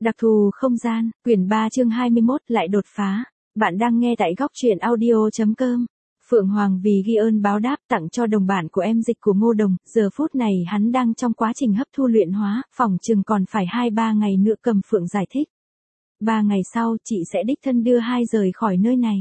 Đặc thù không gian, quyển 3 chương 21 lại đột phá. Bạn đang nghe tại góc truyện audio.com. Phượng Hoàng vì ghi ơn báo đáp tặng cho đồng bạn của em dịch của Ngô Đồng, giờ phút này hắn đang trong quá trình hấp thu luyện hóa, phỏng chừng còn phải 2-3 ngày nữa. Cầm Phượng giải thích. 3 ngày sau chị sẽ đích thân đưa hai rời khỏi nơi này.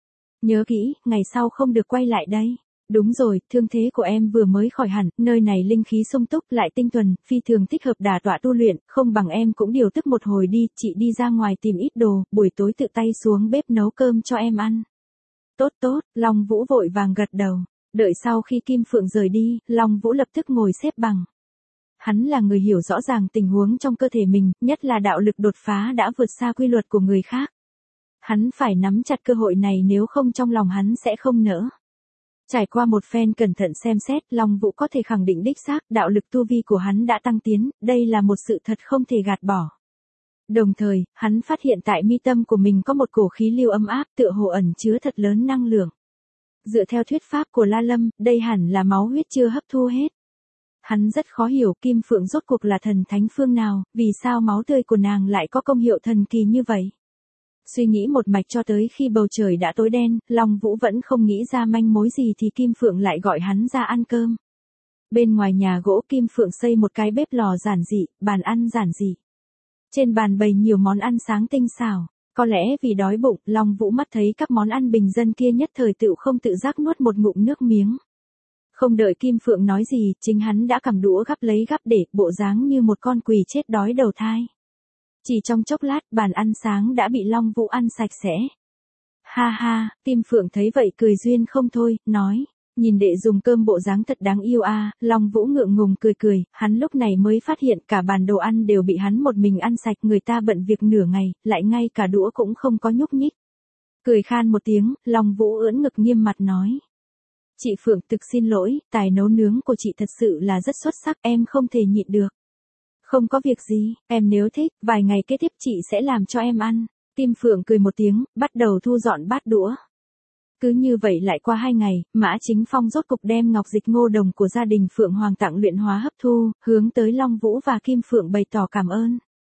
Nhớ kỹ, ngày sau không được quay lại đây. Đúng rồi, thương thế của em vừa mới khỏi hẳn, nơi này linh khí sung túc lại tinh thuần, phi thường thích hợp đả tọa tu luyện, không bằng em cũng điều tức một hồi đi, chị đi ra ngoài tìm ít đồ, buổi tối tự tay xuống bếp nấu cơm cho em ăn. Tốt tốt, Long Vũ vội vàng gật đầu. Đợi sau khi Kim Phượng rời đi, Long Vũ lập tức ngồi xếp bằng. Hắn là người hiểu rõ ràng tình huống trong cơ thể mình, nhất là đạo lực đột phá đã vượt xa quy luật của người khác. Hắn phải nắm chặt cơ hội này, nếu không trong lòng hắn sẽ không nỡ. Trải qua một phen cẩn thận xem xét, Long Vũ có thể khẳng định đích xác đạo lực tu vi của hắn đã tăng tiến, đây là một sự thật không thể gạt bỏ. Đồng thời, hắn phát hiện tại mi tâm của mình có một cổ khí lưu ấm áp tựa hồ ẩn chứa thật lớn năng lượng. Dựa theo thuyết pháp của La Lâm, đây hẳn là máu huyết chưa hấp thu hết. Hắn rất khó hiểu Kim Phượng rốt cuộc là thần thánh phương nào, vì sao máu tươi của nàng lại có công hiệu thần kỳ như vậy. Suy nghĩ một mạch cho tới khi bầu trời đã tối đen, Long Vũ vẫn không nghĩ ra manh mối gì thì Kim Phượng lại gọi hắn ra ăn cơm. Bên ngoài nhà gỗ Kim Phượng xây một cái bếp lò giản dị, bàn ăn giản dị. Trên bàn bày nhiều món ăn sáng tinh xảo, có lẽ vì đói bụng, Long Vũ mắt thấy các món ăn bình dân kia nhất thời không tự giác nuốt một ngụm nước miếng. Không đợi Kim Phượng nói gì, chính hắn đã cầm đũa gắp lấy gắp để, bộ dáng như một con quỳ chết đói đầu thai. Chỉ trong chốc lát, bàn ăn sáng đã bị Long Vũ ăn sạch sẽ. Ha ha, Kim Phượng thấy vậy cười duyên không thôi, nói, nhìn đệ dùng cơm bộ dáng thật đáng yêu a. Long Vũ ngượng ngùng cười, hắn lúc này mới phát hiện cả bàn đồ ăn đều bị hắn một mình ăn sạch, người ta bận việc nửa ngày, lại ngay cả đũa cũng không có nhúc nhích. Cười khan một tiếng, Long Vũ ưỡn ngực nghiêm mặt nói. Chị Phượng thực xin lỗi, tài nấu nướng của chị thật sự là rất xuất sắc, em không thể nhịn được. Không có việc gì, em nếu thích, vài ngày kế tiếp chị sẽ làm cho em ăn. Kim Phượng cười một tiếng, bắt đầu thu dọn bát đũa. Cứ như vậy lại qua 2 ngày, Mã Chính Phong rốt cục đem ngọc dịch Ngô Đồng của gia đình Phượng Hoàng tặng luyện hóa hấp thu, hướng tới Long Vũ và Kim Phượng bày tỏ cảm ơn.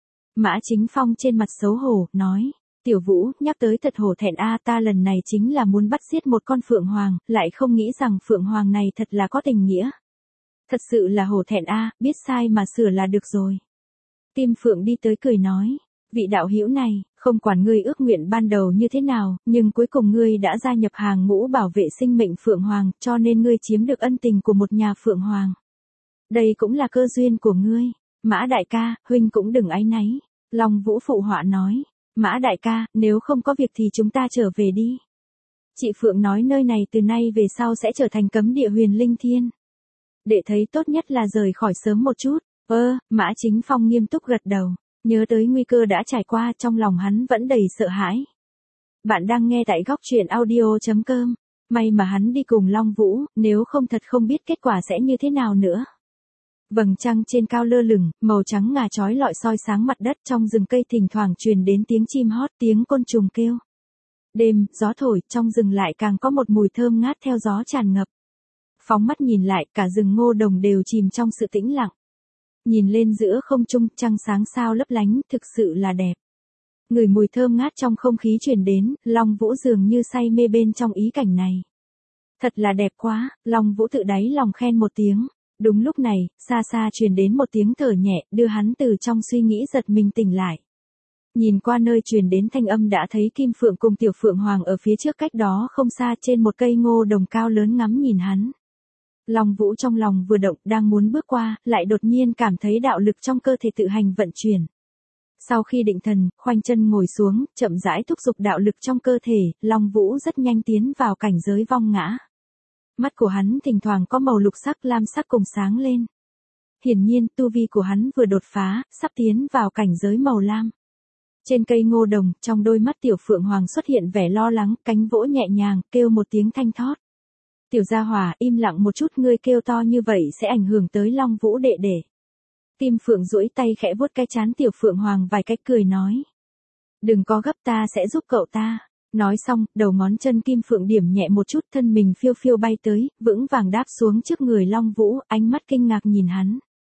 Mã Chính Phong trên mặt xấu hổ, nói, Tiểu Vũ, nhắc tới thật hổ thẹn a, ta lần này chính là muốn bắt giết một con Phượng Hoàng, lại không nghĩ rằng Phượng Hoàng này thật là có tình nghĩa. Thật sự là hổ thẹn a, biết sai mà sửa là được rồi. Kim Phượng đi tới cười nói, vị đạo hữu này, không quản ngươi ước nguyện ban đầu như thế nào, nhưng cuối cùng ngươi đã gia nhập hàng ngũ bảo vệ sinh mệnh Phượng Hoàng, cho nên ngươi chiếm được ân tình của một nhà Phượng Hoàng. Đây cũng là cơ duyên của ngươi. Mã đại ca, huynh cũng đừng áy náy. Long Vũ phụ họa nói, Mã đại ca, nếu không có việc thì chúng ta trở về đi. Chị Phượng nói nơi này từ nay về sau sẽ trở thành cấm địa huyền linh thiên. Đệ thấy tốt nhất là rời khỏi sớm một chút. Mã Chính Phong nghiêm túc gật đầu. Nhớ tới nguy cơ đã trải qua, trong lòng hắn vẫn đầy sợ hãi. Bạn đang nghe tại góc truyện audio.com. May mà hắn đi cùng Long Vũ, nếu không thật không biết kết quả sẽ như thế nào nữa. Vầng trăng trên cao lơ lửng, màu trắng ngà chói lọi soi sáng mặt đất, trong rừng cây thỉnh thoảng truyền đến tiếng chim hót, tiếng côn trùng kêu. Đêm, gió thổi, trong rừng lại càng có một mùi thơm ngát theo gió tràn ngập. Phóng mắt nhìn lại, cả rừng Ngô Đồng đều chìm trong sự tĩnh lặng. Nhìn lên giữa không trung, trăng sáng sao lấp lánh, thực sự là đẹp. Ngửi mùi thơm ngát trong không khí truyền đến, Long Vũ dường như say mê bên trong ý cảnh này. Thật là đẹp quá, Long Vũ tự đáy lòng khen một tiếng. Đúng lúc này, xa xa truyền đến một tiếng thở nhẹ, đưa hắn từ trong suy nghĩ giật mình tỉnh lại. Nhìn qua nơi truyền đến thanh âm đã thấy Kim Phượng cùng Tiểu Phượng Hoàng ở phía trước cách đó không xa trên một cây ngô đồng cao lớn ngắm nhìn hắn. Long Vũ trong lòng vừa động, đang muốn bước qua, lại đột nhiên cảm thấy đạo lực trong cơ thể tự hành vận chuyển. Sau khi định thần, khoanh chân ngồi xuống, chậm rãi thúc giục đạo lực trong cơ thể, Long Vũ rất nhanh tiến vào cảnh giới vong ngã. Mắt của hắn thỉnh thoảng có màu lục sắc lam sắc cùng sáng lên. Hiển nhiên, tu vi của hắn vừa đột phá, sắp tiến vào cảnh giới màu lam. Trên cây ngô đồng, trong đôi mắt Tiểu Phượng Hoàng xuất hiện vẻ lo lắng, cánh vỗ nhẹ nhàng, kêu một tiếng thanh thót. Tiểu gia hỏa, im lặng một chút, ngươi kêu to như vậy sẽ ảnh hưởng tới Long Vũ đệ đệ. Kim Phượng duỗi tay khẽ vuốt cái trán Tiểu Phượng Hoàng vài cách cười nói. Đừng có gấp, ta sẽ giúp cậu ta. Nói xong, đầu ngón chân Kim Phượng điểm nhẹ một chút, thân mình phiêu phiêu bay tới, vững vàng đáp xuống trước người Long Vũ, ánh mắt kinh ngạc nhìn hắn.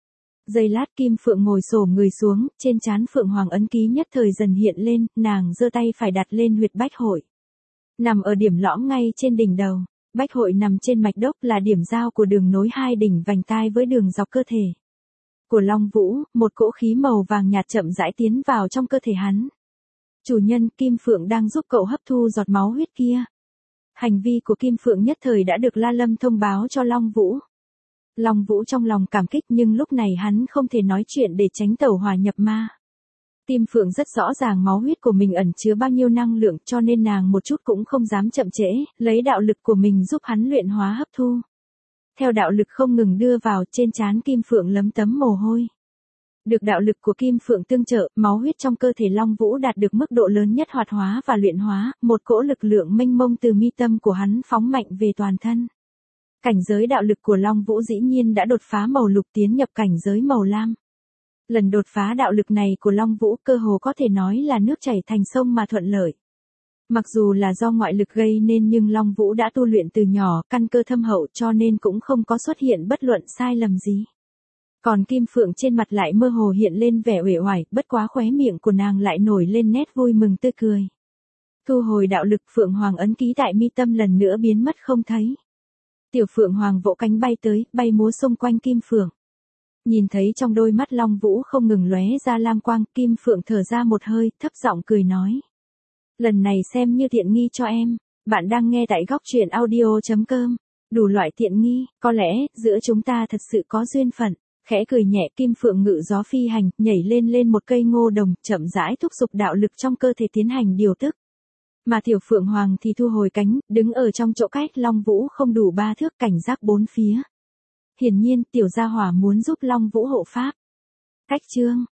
Giây lát Kim Phượng ngồi xổm người xuống, trên trán Phượng Hoàng ấn ký nhất thời dần hiện lên, nàng giơ tay phải đặt lên huyệt bách hội. Nằm ở điểm lõm ngay trên đỉnh đầu, bách hội nằm trên mạch đốc là điểm giao của đường nối hai đỉnh vành tai với đường dọc cơ thể của Long Vũ, một cỗ khí màu vàng nhạt chậm rãi tiến vào trong cơ thể hắn. Chủ nhân, Kim Phượng đang giúp cậu hấp thu giọt máu huyết kia. Hành vi của Kim Phượng nhất thời đã được La Lâm thông báo cho Long Vũ. Long Vũ trong lòng cảm kích nhưng lúc này hắn không thể nói chuyện để tránh tẩu hỏa nhập ma. Kim Phượng rất rõ ràng máu huyết của mình ẩn chứa bao nhiêu năng lượng cho nên nàng một chút cũng không dám chậm trễ, lấy đạo lực của mình giúp hắn luyện hóa hấp thu. Theo đạo lực không ngừng đưa vào, trên trán Kim Phượng lấm tấm mồ hôi. Được đạo lực của Kim Phượng tương trợ, máu huyết trong cơ thể Long Vũ đạt được mức độ lớn nhất hoạt hóa và luyện hóa, một cỗ lực lượng mênh mông từ mi tâm của hắn phóng mạnh về toàn thân. Cảnh giới đạo lực của Long Vũ dĩ nhiên đã đột phá màu lục tiến nhập cảnh giới màu lam. Lần đột phá đạo lực này của Long Vũ cơ hồ có thể nói là nước chảy thành sông mà thuận lợi. Mặc dù là do ngoại lực gây nên nhưng Long Vũ đã tu luyện từ nhỏ, căn cơ thâm hậu cho nên cũng không có xuất hiện bất luận sai lầm gì. Còn Kim Phượng trên mặt lại mơ hồ hiện lên vẻ uể oải, bất quá khóe miệng của nàng lại nổi lên nét vui mừng tươi cười. Thu hồi đạo lực, Phượng Hoàng ấn ký tại mi tâm lần nữa biến mất không thấy. Tiểu Phượng Hoàng vỗ cánh bay tới, bay múa xung quanh Kim Phượng. Nhìn thấy trong đôi mắt Long Vũ không ngừng lóe ra lam quang, Kim Phượng thở ra một hơi, thấp giọng cười nói. Lần này xem như tiện nghi cho em, bạn đang nghe tại góc truyện audio.com. Đủ loại tiện nghi, có lẽ, giữa chúng ta thật sự có duyên phận. Khẽ cười nhẹ, Kim Phượng ngự gió phi hành, nhảy lên một cây ngô đồng, chậm rãi thúc giục đạo lực trong cơ thể tiến hành điều tức. Mà Tiểu Phượng Hoàng thì thu hồi cánh, đứng ở trong chỗ cách Long Vũ không đủ 3 thước, cảnh giác bốn phía. Hiển nhiên, Tiểu Gia Hỏa muốn giúp Long Vũ hộ pháp. Cách chương